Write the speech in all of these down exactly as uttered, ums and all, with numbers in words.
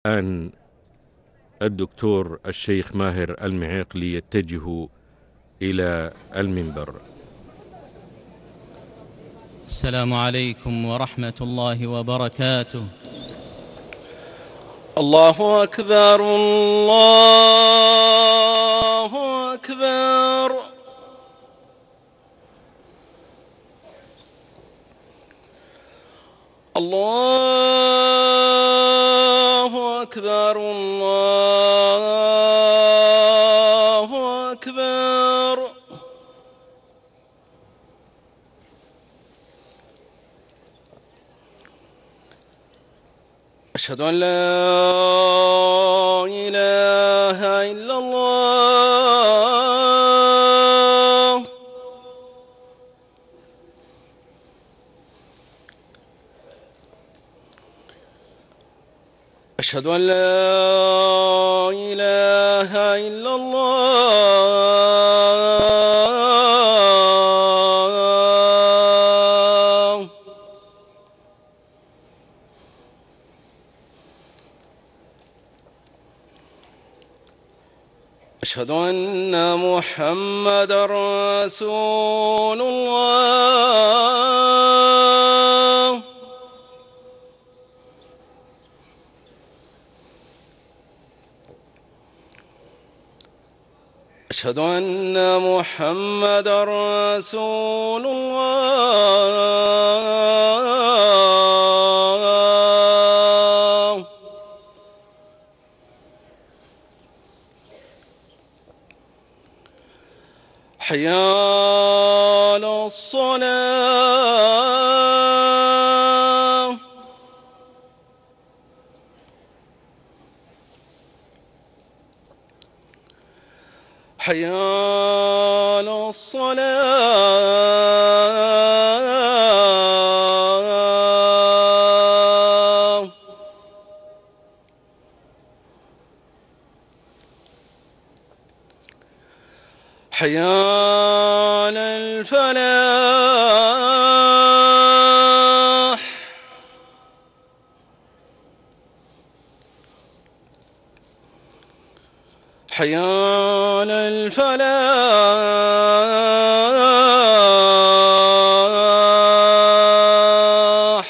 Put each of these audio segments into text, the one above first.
الآن الدكتور الشيخ ماهر المعيقلي يتجه إلى المنبر. السلام عليكم ورحمة الله وبركاته. الله أكبر الله أكبر. الله أكبر الله أكبر. أشهد أن لا إله إلا الله. أشهد أن لا إله إلا الله. أشهد أن محمدًا رسول الله. أشهد أن محمدًا رسول الله. حي على الصلاة. حي على الصلاة. حي على الفلاح. حي على الفلاح.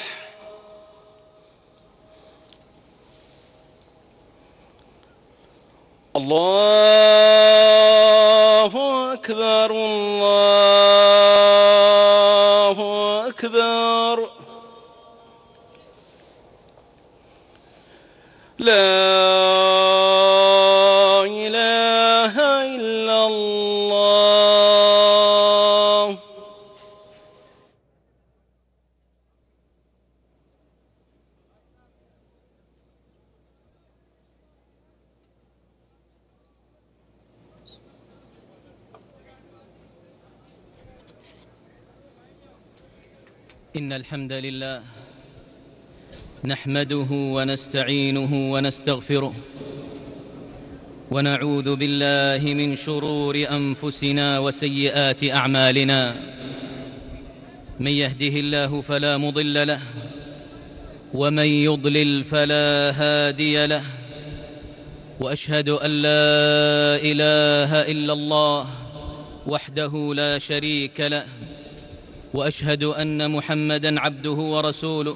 الله أكبر الله أكبر. لا إله إلا الله. إن الحمد لله نحمده ونستعينه ونستغفره، ونعوذ بالله من شرور أنفسنا وسيئات أعمالنا. من يهده الله فلا مضل له، ومن يضلل فلا هادي له. وأشهد أن لا إله إلا الله وحده لا شريك له، وأشهد أن محمدًا عبده ورسوله.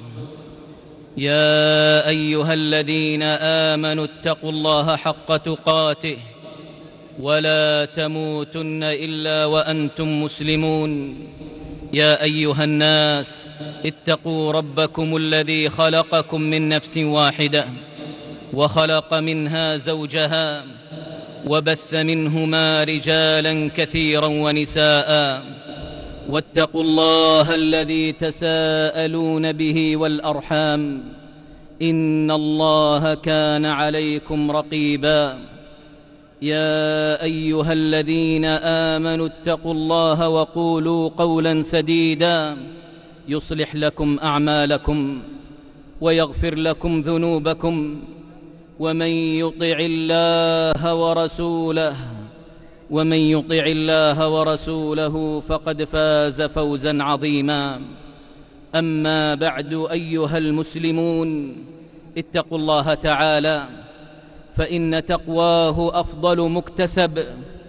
يا أيها الذين آمنوا اتقوا الله حق تقاته ولا تموتن إلا وأنتم مسلمون. يا أيها الناس اتقوا ربكم الذي خلقكم من نفس واحدة، وخلق منها زوجها، وبث منهما رجالا كثيرا ونساء. واتقوا الله الذي تساءلون به والأرحام، إن الله كان عليكم رقيبا. يا أيها الذين آمنوا اتقوا الله وقولوا قولا سديدا يصلح لكم أعمالكم ويغفر لكم ذنوبكم، ومن يطع الله ورسوله ومن يطع الله ورسوله فقد فاز فوزا عظيما. أما بعد، أيها المسلمون، اتقوا الله تعالى، فإن تقواه أفضل مكتسب،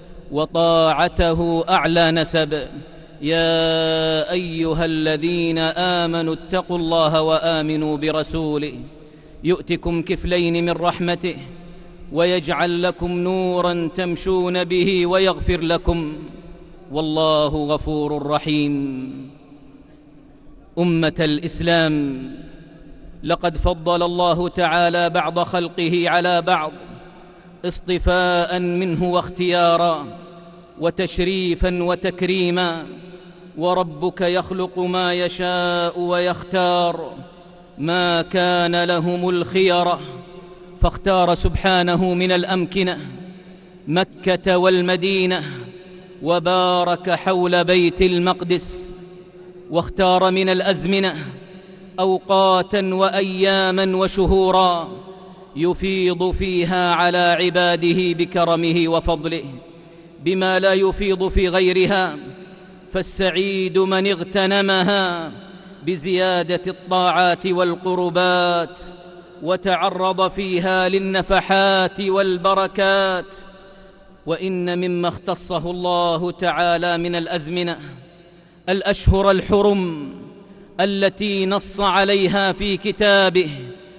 وطاعته أعلى نسب. يا أيها الذين آمنوا اتقوا الله وآمنوا برسوله يؤتكم كفلين من رحمته ويجعل لكم نورا تمشون به ويغفر لكم، والله غفور رحيم. أمة الإسلام، لقد فضل الله تعالى بعض خلقه على بعض اصطفاء منه واختيارا وتشريفا وتكريما، وربك يخلق ما يشاء ويختار، ما كان لهم الخيرة، فاختار سبحانه من الأمكنة مكة والمدينة، وبارك حول بيت المقدس، واختار من الأزمنة أوقاتا وأياما وشهورا يفيض فيها على عباده بكرمه وفضله بما لا يفيض في غيرها، فالسعيد من اغتنمها بزيادة الطاعات والقربات وتعرض فيها للنفحات والبركات. وإن مما اختصه الله تعالى من الأزمنة الأشهر الحرم التي نص عليها في كتابه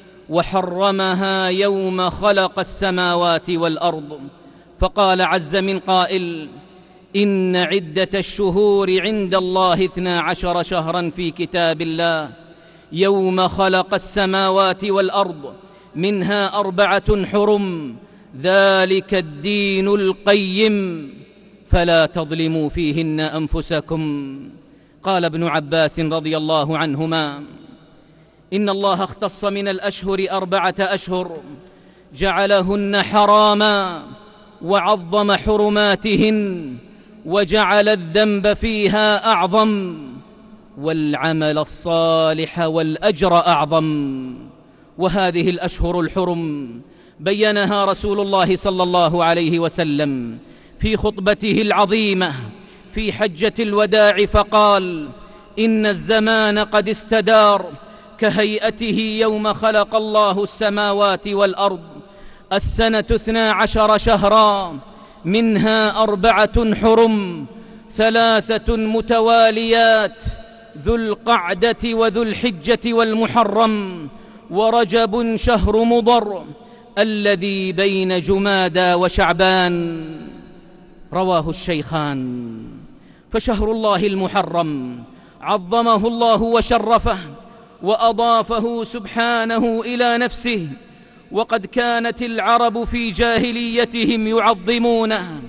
وحرمها يوم خلق السماوات والأرض، فقال عز من قائل: إن عدة الشهور عند الله اثنا عشر شهرا في كتاب الله يوم خلق السماوات والأرض منها أربعة حرم ذلك الدين القيم فلا تظلموا فيهن أنفسكم. قال ابن عباس رضي الله عنهما: إن الله اختص من الأشهر أربعة أشهر جعلهن حراما وعظم حرماتهن وجعل الذنب فيها أعظم والعمل الصالح والأجر أعظم. وهذه الأشهر الحرم بينها رسول الله صلى الله عليه وسلم في خطبته العظيمة في حجة الوداع، فقال: إن الزمان قد استدار كهيئته يوم خلق الله السماوات والأرض، السنة اثنا عشر شهرا منها أربعة حرم ثلاثة متواليات ذو القعدة وذو الحجة والمحرم ورجب شهر مضر الذي بين جمادى وشعبان. رواه الشيخان. فشهر الله المحرم عظمه الله وشرفه وأضافه سبحانه إلى نفسه، وقد كانت العرب في جاهليتهم يعظمونه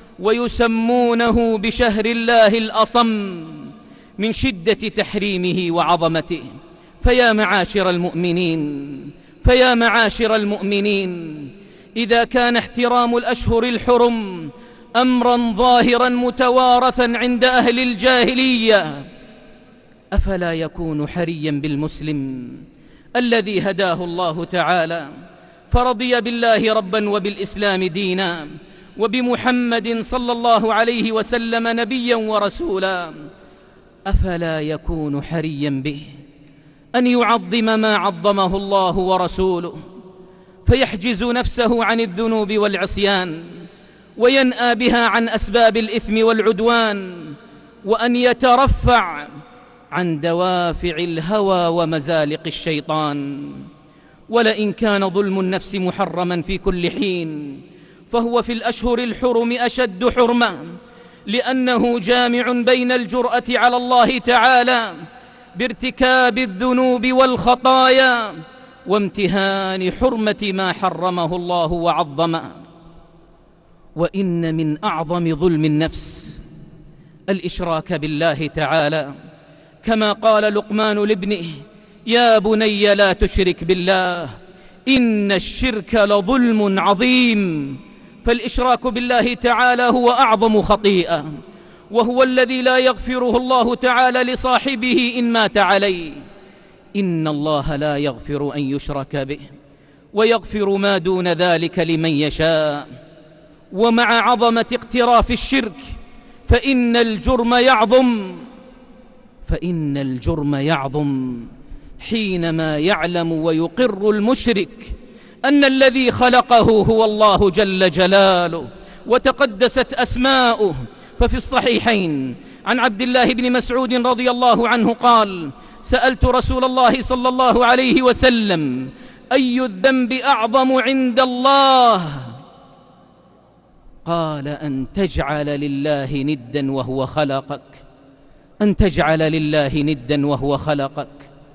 ويسمونه بشهر الله الأصم من شدة تحريمه وعظمته. فيا معاشر المؤمنين فيا معاشر المؤمنين إذا كان احترام الأشهر الحرم أمرا ظاهرا متوارثا عند أهل الجاهلية، أفلا يكون حريا بالمسلم الذي هداه الله تعالى فرضي بالله ربا وبالإسلام دينا وبمحمد صلى الله عليه وسلم نبيا ورسولا، أفلا يكون حريا به أن يعظم ما عظمه الله ورسوله، فيحجز نفسه عن الذنوب والعصيان وينأى بها عن أسباب الإثم والعدوان، وأن يترفع عن دوافع الهوى ومزالق الشيطان. ولئن كان ظلم النفس محرما في كل حين فهو في الأشهر الحرم أشد حرمة، لأنه جامع بين الجرأة على الله تعالى بارتكاب الذنوب والخطايا وامتهان حرمة ما حرمه الله وعظمه. وإن من أعظم ظلم النفس الإشراك بالله تعالى، كما قال لقمان لابنه: يا بني لا تشرك بالله إن الشرك لظلم عظيم. فالإشراك بالله تعالى هو أعظم خطيئة، وهو الذي لا يغفره الله تعالى لصاحبه إن مات عليه. إن الله لا يغفر أن يشرك به ويغفر ما دون ذلك لمن يشاء. ومع عظمة اقتراف الشرك فإن الجرم يعظم فإن الجرم يعظم حينما يعلم ويقر المشرك أن الذي خلقه هو الله جل جلاله وتقدست أسماؤه. ففي الصحيحين عن عبد الله بن مسعود رضي الله عنه قال: سألت رسول الله صلى الله عليه وسلم: أي الذنب أعظم عند الله؟ قال: أن تجعل لله ندا وهو خلقك، أن تجعل لله ندا وهو خلقك.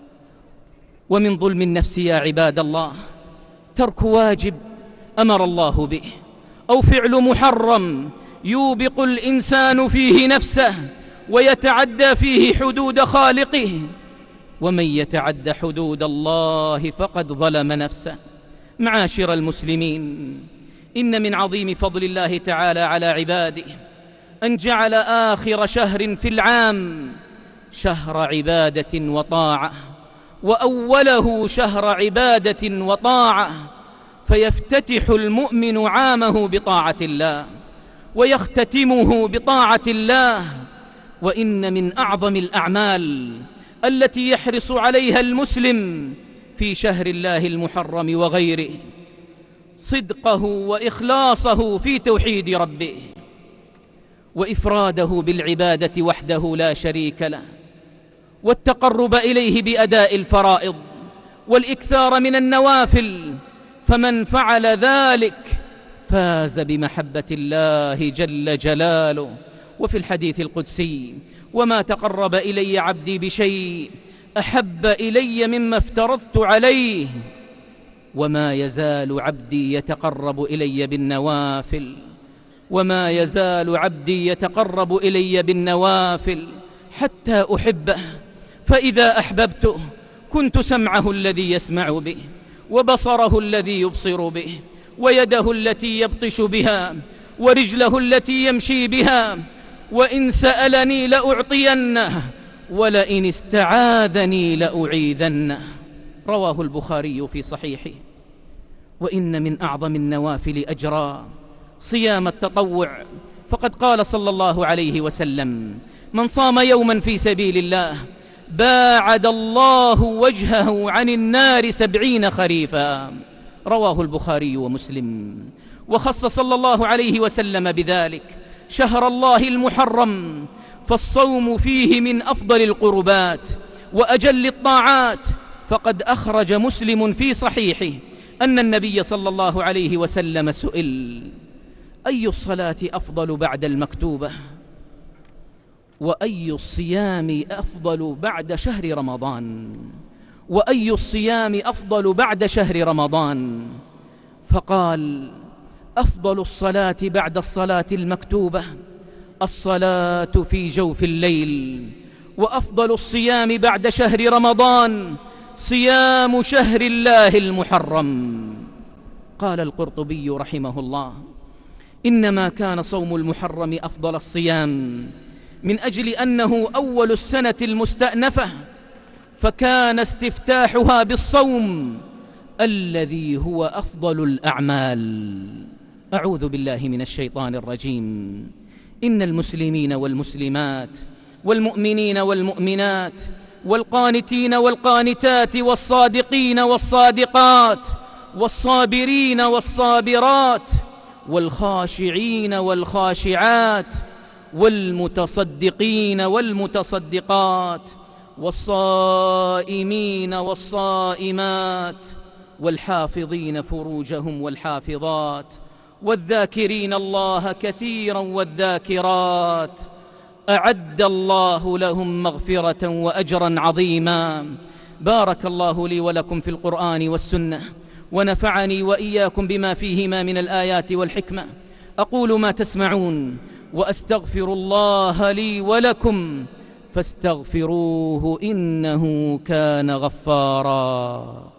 ومن ظلم النفس يا عباد الله ترك واجب أمر الله به، أو فعل محرم يوبق الإنسان فيه نفسه ويتعدى فيه حدود خالقه، ومن يتعد حدود الله فقد ظلم نفسه. معاشر المسلمين، إن من عظيم فضل الله تعالى على عباده أن جعل آخر شهر في العام شهر عبادة وطاعة، وأوله شهر عبادة وطاعة، فيفتتح المؤمن عامه بطاعة الله ويختتمه بطاعة الله. وإن من أعظم الأعمال التي يحرص عليها المسلم في شهر الله المحرم وغيره صدقه وإخلاصه في توحيد ربه، وإفراده بالعبادة وحده لا شريك له، والتقرب إليه بأداء الفرائض والإكثار من النوافل. فمن فعل ذلك فاز بمحبة الله جل جلاله. وفي الحديث القدسي: وما تقرب إلي عبدي بشيء أحب إلي مما افترضت عليه، وما يزال عبدي يتقرب إلي بالنوافل، وما يزال عبدي يتقرب إلي بالنوافل حتى أحبه، فإذا أحببته كنت سمعه الذي يسمع به، وبصره الذي يبصر به، ويده التي يبطش بها، ورجله التي يمشي بها، وإن سألني لأعطينه، ولئن استعاذني لأعيذنه. رواه البخاري في صحيحه. وإن من أعظم النوافل أجرا صيام التطوع، فقد قال صلى الله عليه وسلم: من صام يوما في سبيل الله باعد الله وجهه عن النار سبعين خريفا. رواه البخاري ومسلم. وخص صلى الله عليه وسلم بذلك شهر الله المحرم، فالصوم فيه من أفضل القربات وأجل الطاعات. فقد أخرج مسلم في صحيحه أن النبي صلى الله عليه وسلم سئل: أي الصلاة أفضل بعد المكتوبة؟ وأي الصيام أفضل بعد شهر رمضان؟ وأي الصيام أفضل بعد شهر رمضان؟ فقال: أفضل الصلاة بعد الصلاة المكتوبة الصلاة في جوف الليل، وأفضل الصيام بعد شهر رمضان صيام شهر الله المحرم. قال القرطبي رحمه الله: إنما كان صوم المحرم أفضل الصيام من أجل أنه أول السنة المستأنفة، فكان استفتاحها بالصوم الذي هو أفضل الأعمال. أعوذ بالله من الشيطان الرجيم. إن المسلمين والمسلمات والمؤمنين والمؤمنات والقانتين والقانتات والصادقين والصادقات والصابرين والصابرات والخاشعين والخاشعات والمتصدقين والمتصدقات والصائمين والصائمات والحافظين فروجهم والحافظات والذاكرين الله كثيرا والذاكرات أعد الله لهم مغفرة وأجرا عظيما. بارك الله لي ولكم في القرآن والسنة، ونفعني وإياكم بما فيهما من الآيات والحكمة. أقول ما تسمعون وأستغفر الله لي ولكم فاستغفروه إنه كان غفارا.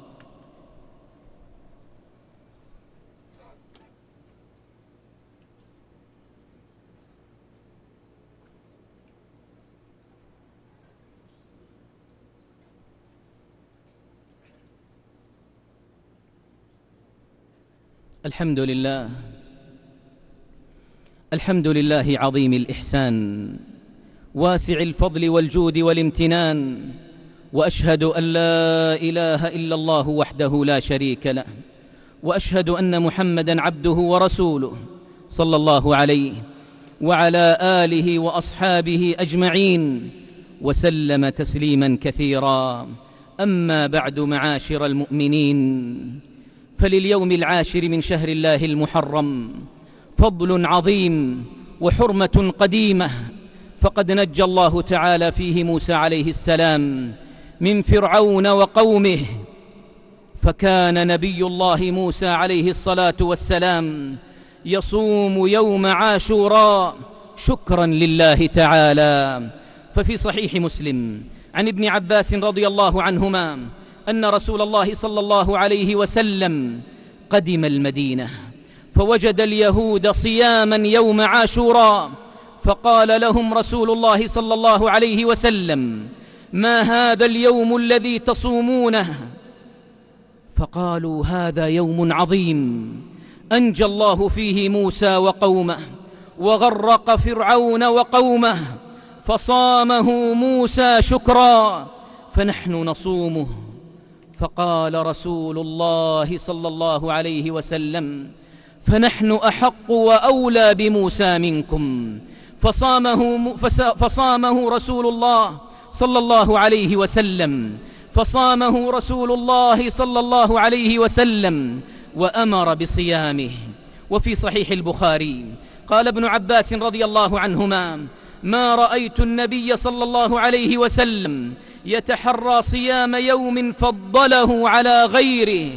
الحمد لله الحمد لله عظيم الإحسان واسع الفضل والجود والامتنان، وأشهد أن لا إله إلا الله وحده لا شريك له، وأشهد أن محمدًا عبده ورسوله صلى الله عليه وعلى آله وأصحابه أجمعين وسلم تسليمًا كثيرًا. أما بعد، معاشر المؤمنين، فلليوم العاشر من شهر الله المحرم فضل عظيم وحرمة قديمة، فقد نجى الله تعالى فيه موسى عليه السلام من فرعون وقومه، فكان نبي الله موسى عليه الصلاة والسلام يصوم يوم عاشوراء شكرا لله تعالى. ففي صحيح مسلم عن ابن عباس رضي الله عنهما أن رسول الله صلى الله عليه وسلم قدم المدينة فوجد اليهود صياما يوم عاشوراء، فقال لهم رسول الله صلى الله عليه وسلم: ما هذا اليوم الذي تصومونه؟ فقالوا: هذا يوم عظيم أنجى الله فيه موسى وقومه وغرق فرعون وقومه، فصامه موسى شكرا فنحن نصومه. فقال رسول الله صلى الله عليه وسلم: فنحن أحق وأولى بموسى منكم. فصامه, فصامه رسول الله صلى الله عليه وسلم فصامه رسول الله صلى الله عليه وسلم وأمر بصيامه. وفي صحيح البخاري قال ابن عباس رضي الله عنهما: ما رأيت النبي صلى الله عليه وسلم يتحرى صيام يوم فضله على غيره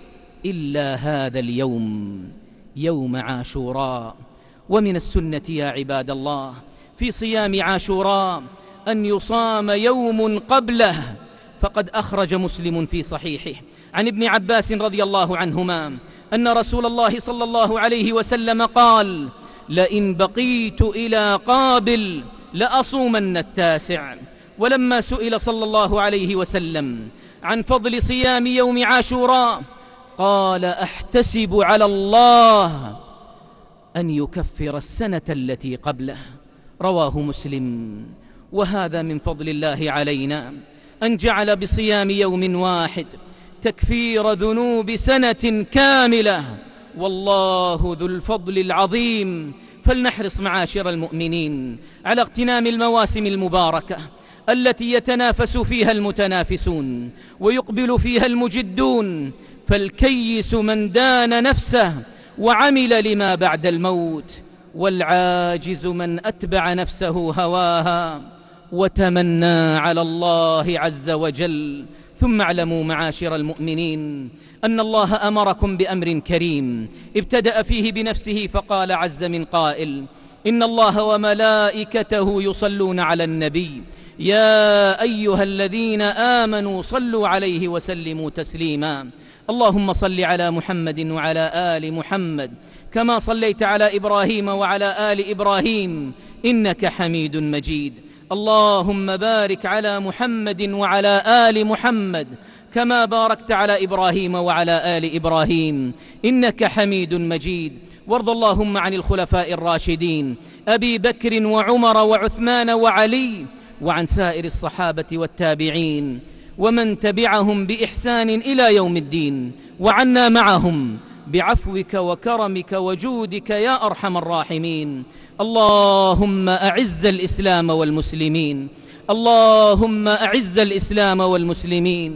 إلا هذا اليوم، يوم عاشوراء. ومن السنة يا عباد الله في صيام عاشوراء أن يصام يوم قبله، فقد أخرج مسلم في صحيحه عن ابن عباس رضي الله عنهما أن رسول الله صلى الله عليه وسلم قال: لئن بقيت إلى قابل لأصومن التاسع. ولما سئل صلى الله عليه وسلم عن فضل صيام يوم عاشوراء قال: أحتسب على الله أن يكفر السنة التي قبله. رواه مسلم. وهذا من فضل الله علينا أن جعل بصيام يوم واحد تكفير ذنوب سنة كاملة، والله ذو الفضل العظيم. فلنحرص معاشر المؤمنين على اغتنام المواسم المباركة التي يتنافس فيها المتنافسون ويقبل فيها المجدون، فالكيس من دان نفسه وعمل لما بعد الموت، والعاجز من أتبع نفسه هواها وتمنى على الله عز وجل. ثم اعلموا معاشر المؤمنين أن الله أمركم بأمر كريم ابتدأ فيه بنفسه، فقال عز من قائل: إن الله وملائكته يصلون على النبي يا أيها الذين آمنوا صلوا عليه وسلموا تسليما. اللهم صل على محمد وعلى آل محمد كما صليت على إبراهيم وعلى آل إبراهيم إنك حميد مجيد. اللهم بارك على محمد وعلى آل محمد كما باركت على إبراهيم وعلى آل إبراهيم إنك حميد مجيد. وارض اللهم عن الخلفاء الراشدين أبي بكر وعمر وعثمان وعلي، وعن سائر الصحابة والتابعين ومن تبعهم بإحسان إلى يوم الدين، وعنا معهم بعفوك وكرمك وجودك يا أرحم الراحمين. اللهم أعز الإسلام والمسلمين، اللهم أعز الإسلام والمسلمين،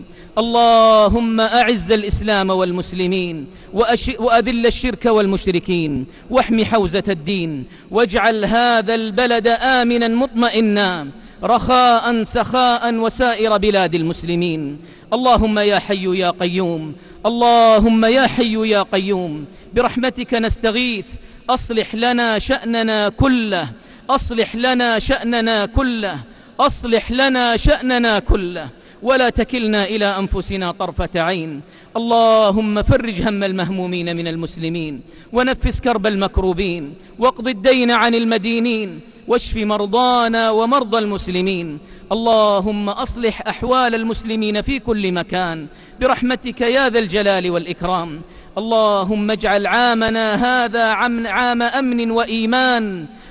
اللهم أعز الإسلام والمسلمين وأذل الشرك والمشركين، واحم حوزة الدين، واجعل هذا البلد آمنا مطمئنا رخاء سخاء وسائر بلاد المسلمين. اللهم يا حي يا قيوم، اللهم يا حي يا قيوم، برحمتك نستغيث، أصلح لنا شأننا كله، أصلح لنا شأننا كله، أصلح لنا شأننا كله، ولا تكلنا إلى أنفسنا طرفة عين. اللهم فرج هم المهمومين من المسلمين، ونفس كرب المكروبين، واقض الدين عن المدينين، واشف مرضانا ومرضى المسلمين. اللهم أصلح أحوال المسلمين في كل مكان برحمتك يا ذا الجلال والإكرام. اللهم اجعل عامنا هذا عام أمن وإيمان،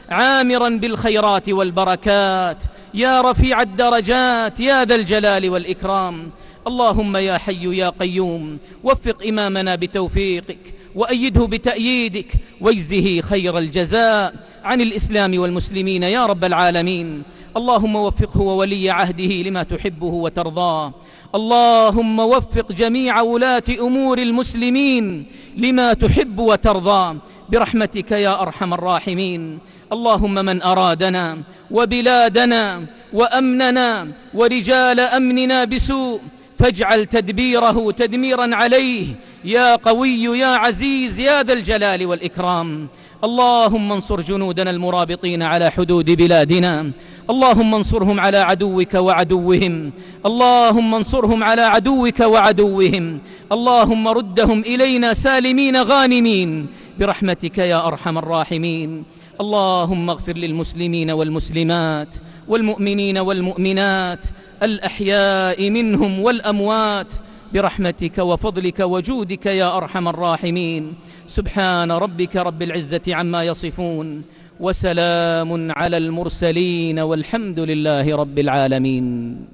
عامرا بالخيرات والبركات يا رفيع الدرجات يا ذا الجلال والإكرام. اللهم يا حي يا قيوم وفق إمامنا بتوفيقك وأيده بتأييدك واجزه خير الجزاء عن الإسلام والمسلمين يا رب العالمين. اللهم وفقه وولي عهده لما تحبه وترضاه. اللهم وفق جميع ولاة أمور المسلمين لما تحب وترضى برحمتك يا أرحم الراحمين. اللهم من أرادنا وبلادنا وأمننا ورجال أمننا بسوء فاجعل تدبيره تدميرا عليه يا قوي يا عزيز يا ذا الجلال والإكرام. اللهم انصر جنودنا المرابطين على حدود بلادنا. اللهم انصرهم على عدوك وعدوهم. اللهم انصرهم على عدوك وعدوهم. اللهم ردهم إلينا سالمين غانمين برحمتك يا أرحم الراحمين. اللهم اغفر للمسلمين والمسلمات والمؤمنين والمؤمنات الأحياء منهم والأموات برحمتك وفضلك وجودك يا أرحم الراحمين. سبحان ربك رب العزة عما يصفون وسلام على المرسلين والحمد لله رب العالمين.